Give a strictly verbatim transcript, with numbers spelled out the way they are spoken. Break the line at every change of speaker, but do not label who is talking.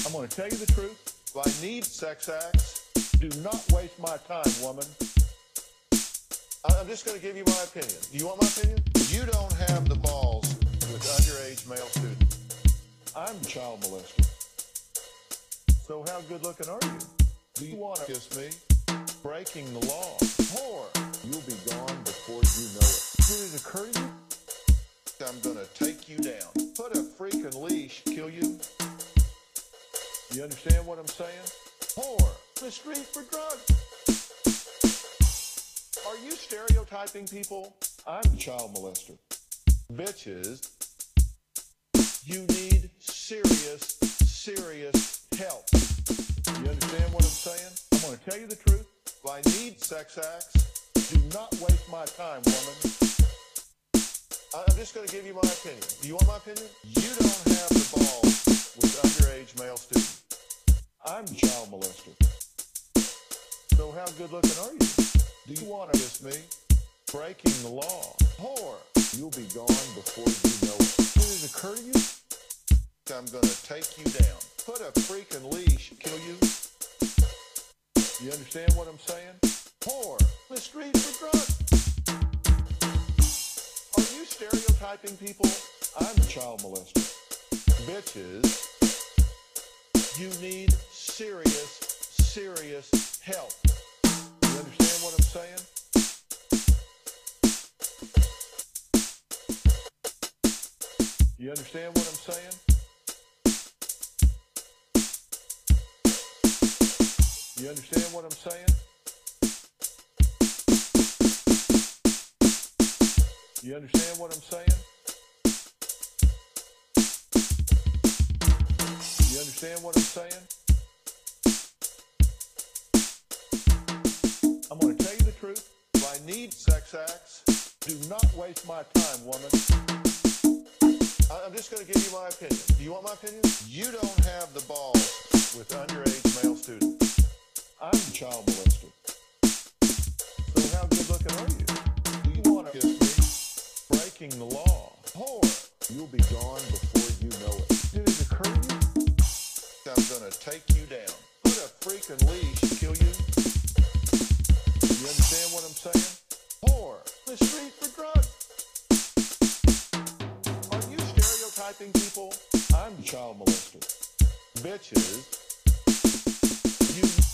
I'm going to tell you the truth.
If I need sex acts,
Do not waste my time, woman.
I- I'm just going to give you my opinion. You want my opinion? You don't have the balls with underage male students.
I'm a child molester. So how good looking are you?
Do you want to kiss me?
Breaking the law.
Whore.
You'll be gone before you know it. Did it occur to you?
I'm going to take you down. Put a freaking leash, kill you.
You understand what I'm saying?
Whore.
The street for drugs.
Are you stereotyping people?
I'm a child molester.
Bitches, you need serious, serious help.
You understand what I'm saying? I'm going to tell you the truth.
If I need sex acts,
Do not waste my time, woman.
I- I'm just going to give you my opinion. Do you want my opinion? You don't have the balls with underage male students.
I'm a child molester. So how good looking are you?
Do you want to kiss me?
Breaking the law.
Whore.
You'll be gone before you know it. Did it occur to you?
I'm going to take you down. Put a freaking leash, kill you.
You understand what I'm saying?
Whore.
The street for drugs.
Are you stereotyping people?
I'm a child molester.
Bitches, you need serious, serious help.
You understand what I'm saying? You understand what I'm saying? You understand what I'm saying? You understand what I'm saying? You understand what I'm saying? I'm going to tell you the truth.
If I need sex acts,
Do not waste my time, woman.
I- I'm just going to give you my opinion. Do you want my opinion? You don't have the balls with underage male students.
I'm a child molester. So how good looking are you?
Do you want to kiss me?
Breaking the law.
Whore.
You'll be gone before you know it. Did it occur to you?
I'm going to take you down. Put a freaking leash, kill you.
You understand what I'm saying?
Whore.
The street for drugs.
Are you stereotyping people?
I'm a child molester.
Bitches, you